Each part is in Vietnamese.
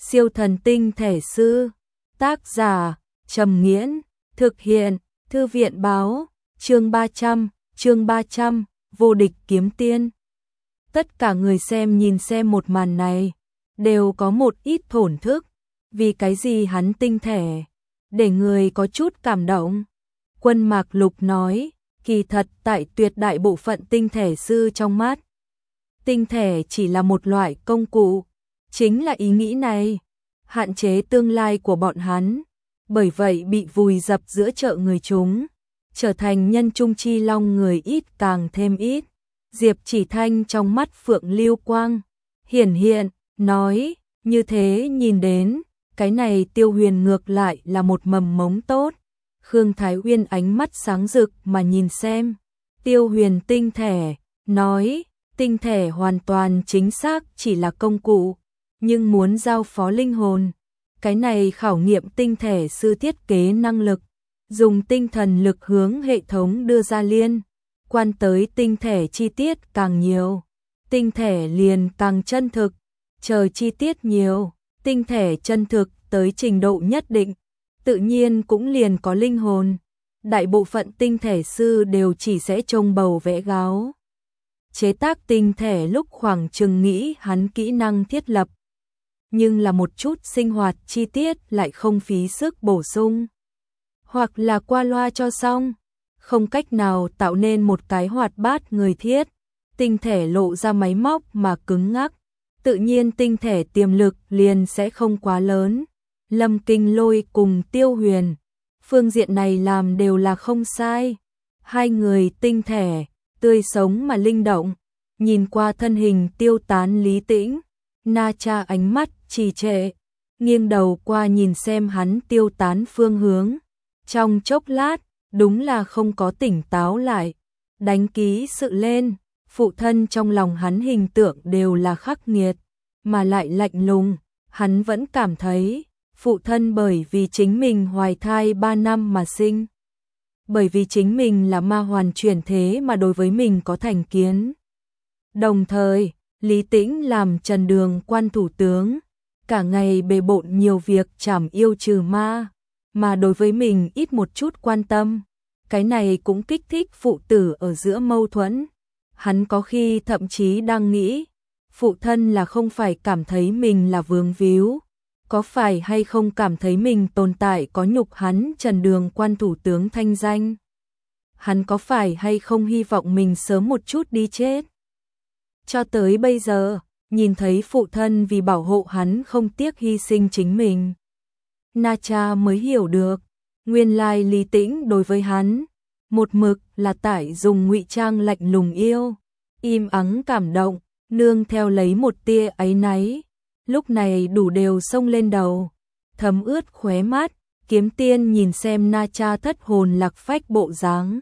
Siêu thần tinh thể sư. Tác giả Trầm Nghiễn. Thực hiện Thư viện báo. Chương 300, vô địch kiếm tiên. Tất cả người xem nhìn xem một màn này, đều có một ít thổn thức. Vì cái gì hắn tinh thể, để người có chút cảm động. Quân Mạc Lục nói, kỳ thật tại tuyệt đại bộ phận tinh thể sư trong mắt, tinh thể chỉ là một loại công cụ. Chính là ý nghĩ này hạn chế tương lai của bọn hắn, bởi vậy bị vùi dập giữa chợ người chúng, trở thành nhân trung chi long người ít càng thêm ít. Diệp Chỉ Thanh trong mắt phượng lưu quang hiển hiện, nói, như thế nhìn đến, cái này Tiêu Huyền ngược lại là một mầm mống tốt. Khương Thái Uyên ánh mắt sáng rực mà nhìn xem Tiêu Huyền tinh thể, nói, tinh thể hoàn toàn chính xác chỉ là công cụ, nhưng muốn giao phó linh hồn, cái này khảo nghiệm tinh thể sư thiết kế năng lực, dùng tinh thần lực hướng hệ thống đưa ra liên quan tới tinh thể chi tiết càng nhiều, tinh thể liền càng chân thực, chờ chi tiết nhiều, tinh thể chân thực tới trình độ nhất định, tự nhiên cũng liền có linh hồn. Đại bộ phận tinh thể sư đều chỉ sẽ trông bầu vẽ gáo. Chế tác tinh thể lúc khoảng chừng nghĩ hắn kỹ năng thiết lập, nhưng là một chút sinh hoạt chi tiết lại không phí sức bổ sung, hoặc là qua loa cho xong, không cách nào tạo nên một cái hoạt bát người thiết. Tinh thể lộ ra máy móc mà cứng ngắc, tự nhiên tinh thể tiềm lực liền sẽ không quá lớn. Lâm Kinh Lôi cùng Tiêu Huyền, phương diện này làm đều là không sai. Hai người tinh thể, tươi sống mà linh động, nhìn qua thân hình tiêu tán Lý Tĩnh, Na Cha ánh mắt trì trệ, nghiêng đầu qua nhìn xem hắn tiêu tán phương hướng. Trong chốc lát, đúng là không có tỉnh táo lại, đánh ký sự lên, phụ thân trong lòng hắn hình tượng đều là khắc nghiệt, mà lại lạnh lùng, hắn vẫn cảm thấy phụ thân bởi vì chính mình hoài thai 3 năm mà sinh, bởi vì chính mình là ma hoàn chuyển thế mà đối với mình có thành kiến. Đồng thời, Lý Tĩnh làm Trần Đường quan thủ tướng, cả ngày bề bộn nhiều việc trảm yêu trừ ma, mà đối với mình ít một chút quan tâm, cái này cũng kích thích phụ tử ở giữa mâu thuẫn. Hắn có khi thậm chí đang nghĩ, phụ thân là không phải cảm thấy mình là vướng víu, có phải hay không cảm thấy mình tồn tại có nhục hắn Trần Đường quan thủ tướng thanh danh, hắn có phải hay không hy vọng mình sớm một chút đi chết. Cho tới bây giờ, nhìn thấy phụ thân vì bảo hộ hắn không tiếc hy sinh chính mình, Na Cha mới hiểu được, nguyên lai Lý Tĩnh đối với hắn, một mực là tại dùng ngụy trang lạnh lùng yêu, im ắng cảm động, nương theo lấy một tia áy náy, lúc này đủ đều xông lên đầu, thấm ướt khóe mắt. Kiếm Tiên nhìn xem Na Cha thất hồn lạc phách bộ dáng,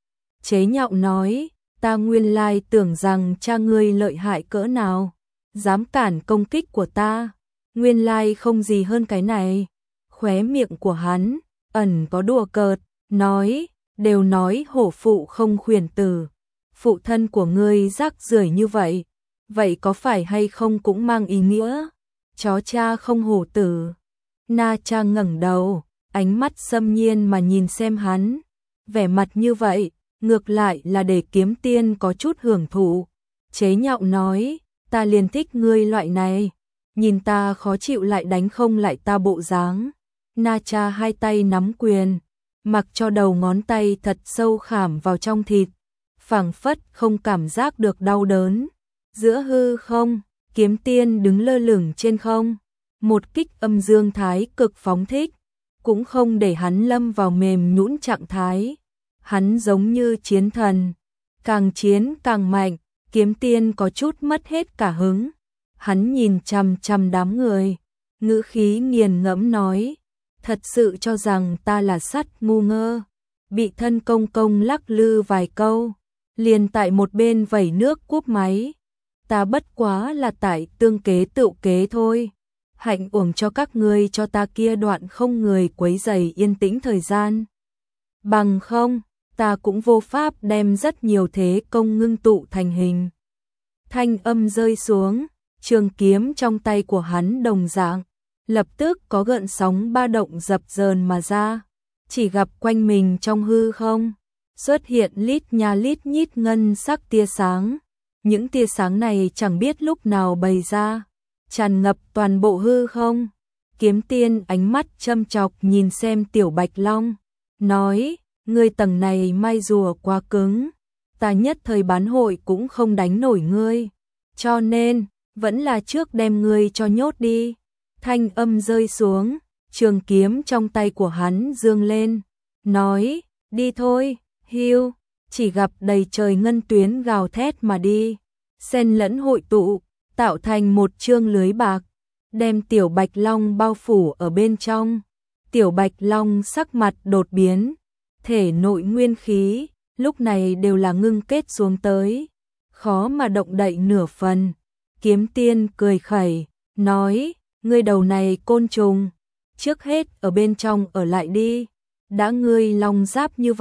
chế nhạo nói, ta nguyên lai tưởng rằng cha ngươi lợi hại cỡ nào, dám cản công kích của ta, nguyên lai không gì hơn cái này. Khóe miệng của hắn ẩn có đùa cợt, nói, đều nói hổ phụ không khuyển tử, phụ thân của ngươi rác rưởi như vậy, vậy có phải hay không cũng mang ý nghĩa chó cha không hổ tử. Na Cha ngẩng đầu, ánh mắt xâm nhiên mà nhìn xem hắn, vẻ mặt như vậy ngược lại là để Kiếm Tiên có chút hưởng thụ, chế nhạo nói, ta liền thích ngươi loại này, nhìn ta khó chịu lại đánh không lại ta bộ dáng. Na Cha hai tay nắm quyền, mặc cho đầu ngón tay thật sâu khảm vào trong thịt, phảng phất không cảm giác được đau đớn. Giữa hư không, Kiếm Tiên đứng lơ lửng trên không, một kích âm dương thái cực phóng thích, cũng không để hắn lâm vào mềm nhũn trạng thái. Hắn giống như chiến thần, càng chiến càng mạnh. Kiếm Tiên có chút mất hết cả hứng, hắn nhìn chằm chằm đám người, ngữ khí nghiền ngẫm nói, thật sự cho rằng ta là sắt ngu ngơ. Bị thân công công lắc lư vài câu, liền tại một bên vẩy nước cúp máy, ta bất quá là tại tương kế tựu kế thôi, hạnh uổng cho các ngươi cho ta kia đoạn không người quấy rầy yên tĩnh thời gian, bằng không ta cũng vô pháp đem rất nhiều thế công ngưng tụ thành hình. Thanh âm rơi xuống, trường kiếm trong tay của hắn đồng dạng lập tức có gợn sóng ba động dập dờn mà ra, chỉ gặp quanh mình trong hư không xuất hiện lít nha lít nhít ngân sắc tia sáng. Những tia sáng này chẳng biết lúc nào bày ra, tràn ngập toàn bộ hư không. Kiếm Tiên ánh mắt châm chọc nhìn xem Tiểu Bạch Long, nói, ngươi tầng này mai rùa quá cứng, ta nhất thời bán hội cũng không đánh nổi ngươi, cho nên, vẫn là trước đem ngươi cho nhốt đi. Thanh âm rơi xuống, trường kiếm trong tay của hắn dương lên, nói, đi thôi, hiu, chỉ gặp đầy trời ngân tuyến gào thét mà đi, xen lẫn hội tụ, tạo thành một chương lưới bạc, đem Tiểu Bạch Long bao phủ ở bên trong. Tiểu Bạch Long sắc mặt đột biến, thể nội nguyên khí, lúc này đều là ngưng kết xuống tới, khó mà động đậy nửa phần. Kiếm Tiên cười khẩy, nói, ngươi đầu này côn trùng, trước hết ở bên trong ở lại đi, đã ngươi long giáp như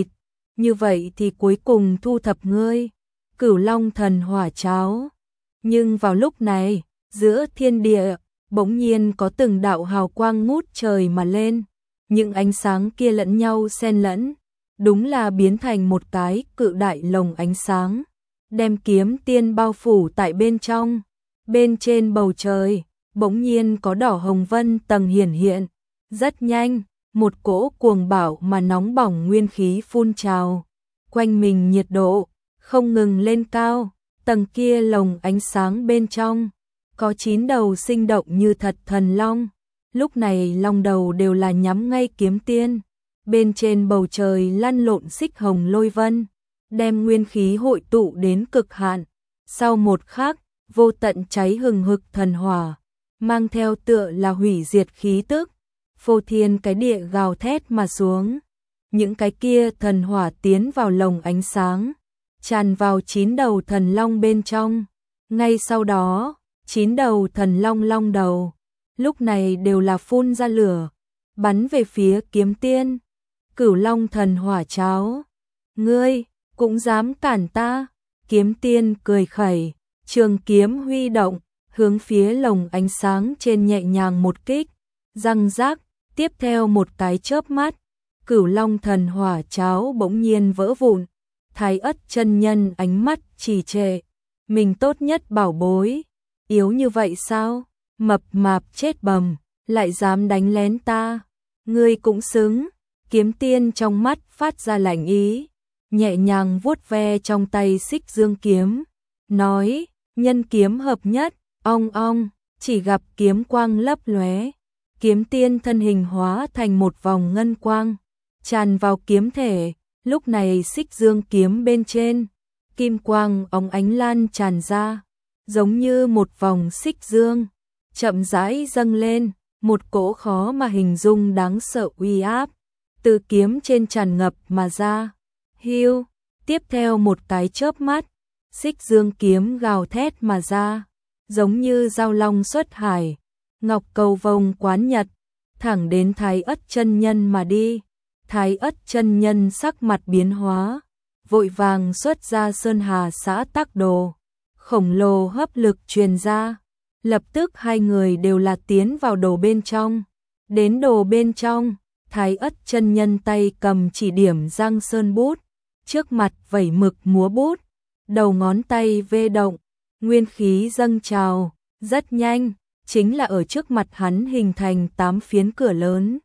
vậy thì cuối cùng thu thập ngươi. Cửu Long thần hỏa cháo. Nhưng vào lúc này, giữa thiên địa, bỗng nhiên có từng đạo hào quang ngút trời mà lên, những ánh sáng kia lẫn nhau xen lẫn, đúng là biến thành một cái cự đại lồng ánh sáng, đem Kiếm Tiên bao phủ tại bên trong. Bên trên bầu trời, bỗng nhiên có đỏ hồng vân tầng hiển hiện, rất nhanh, một cỗ cuồng bạo mà nóng bỏng nguyên khí phun trào, quanh mình nhiệt độ không ngừng lên cao, tầng kia lồng ánh sáng bên trong có 9 đầu sinh động như thật thần long, lúc này long đầu đều là nhắm ngay Kiếm Tiên. Bên trên bầu trời lăn lộn xích hồng lôi vân, đem nguyên khí hội tụ đến cực hạn. Sau một khắc, vô tận cháy hừng hực thần hỏa, mang theo tựa là hủy diệt khí tức, phô thiên cái địa gào thét mà xuống. Những cái kia thần hỏa tiến vào lồng ánh sáng, tràn vào 9 đầu thần long bên trong. Ngay sau đó, 9 đầu thần long long đầu, lúc này đều là phun ra lửa, bắn về phía Kiếm Tiên. Cửu Long thần hỏa cháo, ngươi cũng dám cản ta? Kiếm Tiên cười khẩy, trường kiếm huy động, hướng phía lồng ánh sáng trên nhẹ nhàng một kích, răng rác, tiếp theo một cái chớp mắt, Cửu Long thần hỏa cháo bỗng nhiên vỡ vụn. Thái Ất chân nhân ánh mắt trì trệ, mình tốt nhất bảo bối, yếu như vậy sao? Mập mạp chết bầm, lại dám đánh lén ta, ngươi cũng xứng. Kiếm Tiên trong mắt phát ra lạnh ý, nhẹ nhàng vuốt ve trong tay xích dương kiếm, nói, nhân kiếm hợp nhất, ong ong, chỉ gặp kiếm quang lấp lóe, Kiếm Tiên thân hình hóa thành một vòng ngân quang, tràn vào kiếm thể. Lúc này xích dương kiếm bên trên, kim quang óng ánh lan tràn ra, giống như một vòng xích dương, chậm rãi dâng lên, một cỗ khó mà hình dung đáng sợ uy áp, từ kiếm trên tràn ngập mà ra. Hiu, tiếp theo một cái chớp mắt, xích dương kiếm gào thét mà ra, giống như giao long xuất hải, ngọc cầu vồng quán nhật, thẳng đến Thái Ất chân nhân mà đi. Thái Ất chân nhân sắc mặt biến hóa, vội vàng xuất ra Sơn Hà Xã Tắc Đồ, khổng lồ hấp lực truyền ra, lập tức hai người đều là tiến vào đồ bên trong. Đến đồ bên trong, Thái Ất chân nhân tay cầm chỉ điểm Giang Sơn bút, trước mặt vẩy mực múa bút, đầu ngón tay vê động, nguyên khí dâng trào, rất nhanh, chính là ở trước mặt hắn hình thành 8 phiến cửa lớn.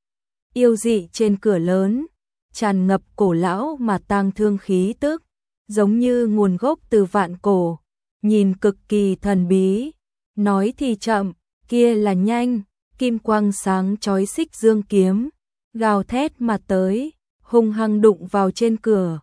Yêu dị trên cửa lớn, tràn ngập cổ lão mà tang thương khí tức, giống như nguồn gốc từ vạn cổ, nhìn cực kỳ thần bí. Nói thì chậm, kia là nhanh, kim quang sáng chói xích dương kiếm, gào thét mà tới, hung hăng đụng vào trên cửa.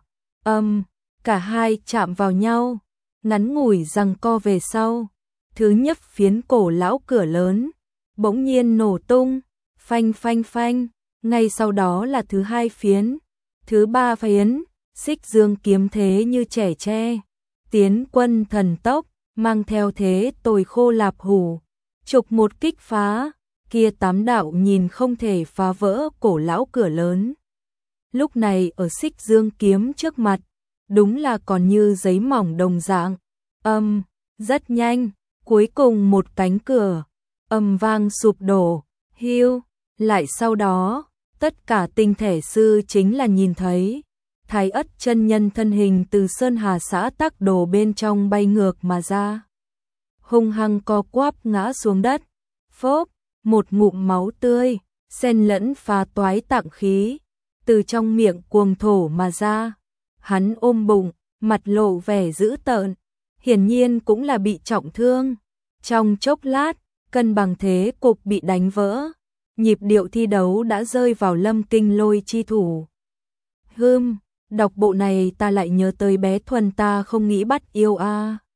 Cả hai chạm vào nhau, ngắn ngủi giằng co về sau. Thứ nhất phiến cổ lão cửa lớn, bỗng nhiên nổ tung, phanh phanh phanh. Ngay sau đó là thứ hai phiến, thứ ba phiến, xích dương kiếm thế như trẻ tre, tiến quân thần tốc, mang theo thế tồi khô lạp hủ, trục một kích phá, kia 8 đạo nhìn không thể phá vỡ cổ lão cửa lớn. Lúc này ở xích dương kiếm trước mặt, đúng là còn như giấy mỏng đồng dạng. Rất nhanh, cuối cùng một cánh cửa, âm vang sụp đổ, hưu, lại sau đó, tất cả tinh thể sư chính là nhìn thấy, Thái Ất chân nhân thân hình từ Sơn Hà xã Tắc Đồ bên trong bay ngược mà ra. Hung hăng co quắp ngã xuống đất, phốp, một ngụm máu tươi, xen lẫn pha toái tạng khí, từ trong miệng cuồng thổ mà ra. Hắn ôm bụng, mặt lộ vẻ dữ tợn, hiển nhiên cũng là bị trọng thương. Trong chốc lát, cân bằng thế cục bị đánh vỡ, nhịp điệu thi đấu đã rơi vào Lâm Kinh Lôi chi thủ. Đọc bộ này ta lại nhớ tới bé Thuần ta không nghĩ bắt yêu a.